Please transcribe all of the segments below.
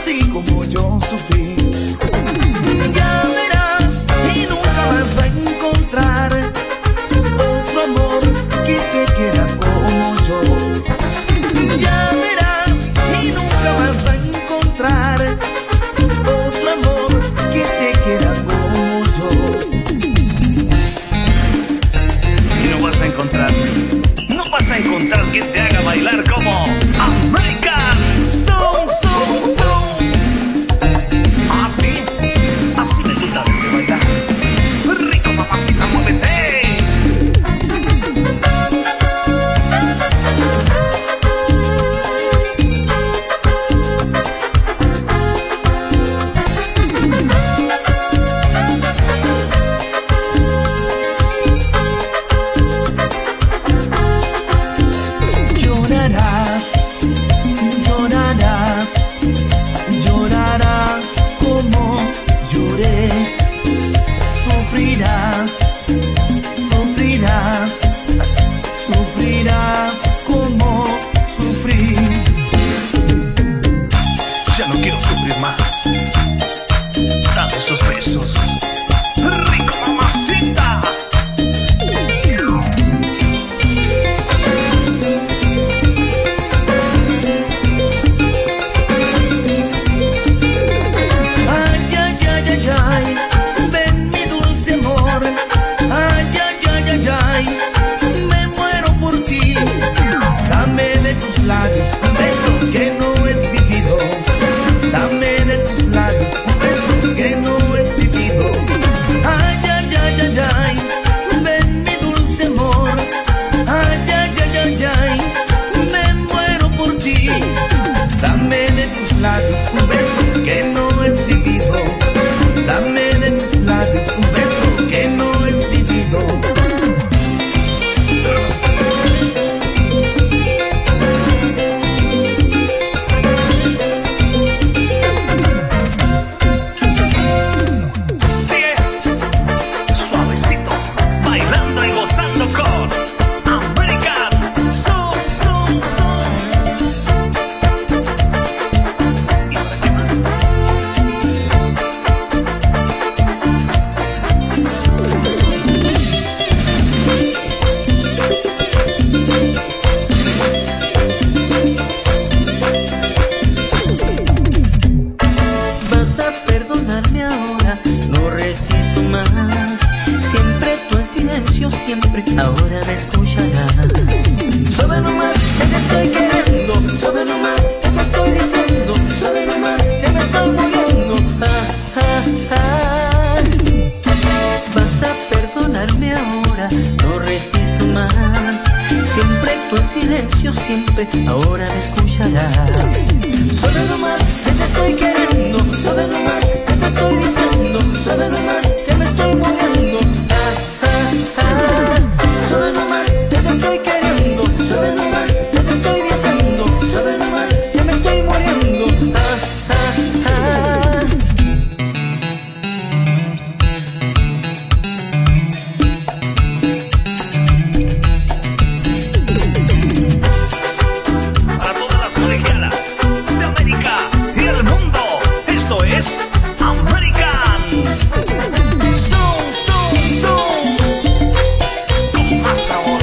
así como yo sufrí. Ya verás y nunca vas a encontrar otro amor que te quiera como yo. Ya verás y nunca vas a encontrar otro amor que te quiera como yo. Y no vas a encontrar quien te haga bailar como American Song, Song, Song. Así me gusta verte bailar. Rico, mamacita, muévete. Llorarás, llorarás, llorarás como lloré. Sufrirás, sufrirás, sufrirás como sufrí. Ya no quiero sufrir más. Dame esos besos. Rico, mamacita. Ay, ay, ay, ay, ay, ven mi dulce amor. Ay, ay, ay, ay, ay, me muero por ti. Dame de tus labios un beso que no es vivido. Dame de tus labios un beso que no es vivido. Ay, ay, ay, ay, ay, ven mi dulce amor. Ay, ay, ay, ay, ay, me muero por ti. Dame de tus labios un beso que no es vivido. Dame de tus labios un beso que no es vivido. Sigue suavecito, bailando y gozando con American Song, Song, Song. ¿Y para qué más? Vas a perdonarme ahora, no resisto más. Siempre tú en silencio, siempre ahora me escucharás. Suave nomás, que te estoy queriendo. Suave nomás, que te estoy diciendo. Suave nomás, que me estoy muriendo. Vas a perdonarme ahora, no resisto más. Siempre tú en silencio, siempre ahora me escucharás. Suave nomás, que te estoy queriendo. Suave nomás, que te estoy diciendo. Suave nomás, que me estoy muriendo. Suave nomás, que te estoy queriendo. Suave nomás, que te estoy diciendo. Suave nomás, que me estoy muriendo. Para todas las colegialas de América y el mundo, esto es American Song, Song, Song. Con más sabor.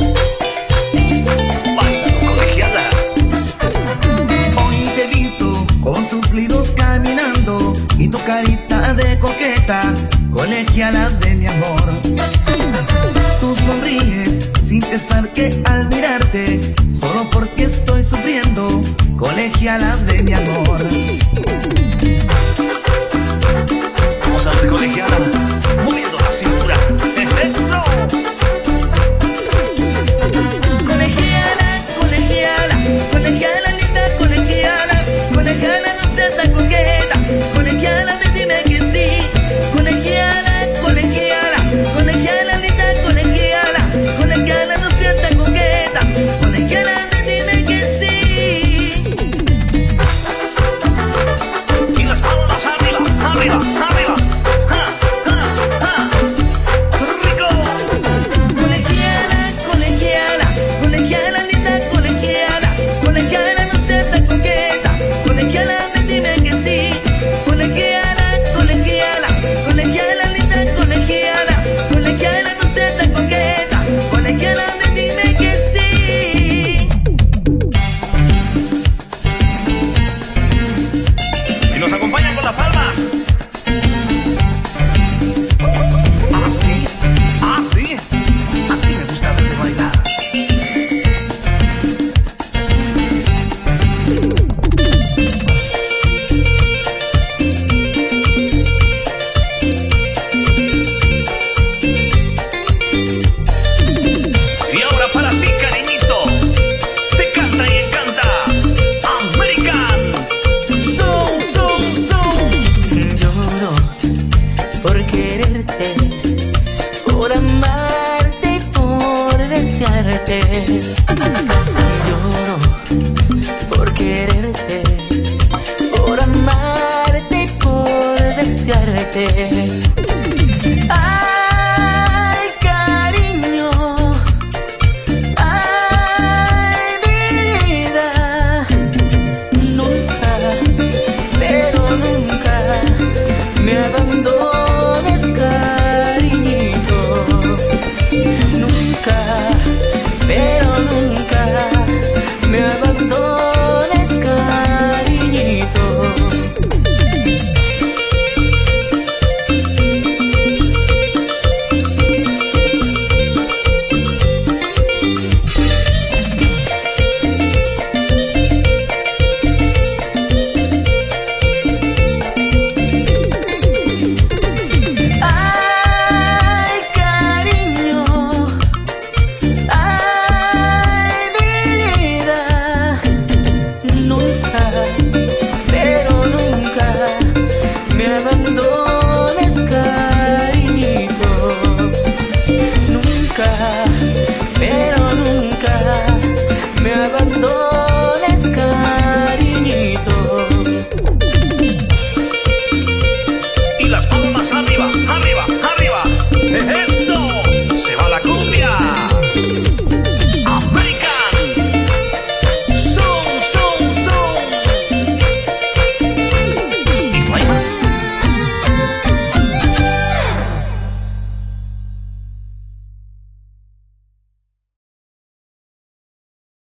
Bailalo, colegiala. Hoy te he visto con tus libros caminando y tu carita de coqueta, colegialas de mi amor. Tú sonríes sin pensar que al mirarte, solo porque estoy sufriendo, colegialas de mi amor. Vamos a ver, colegiala, moviendo la cintura. ¡Eso!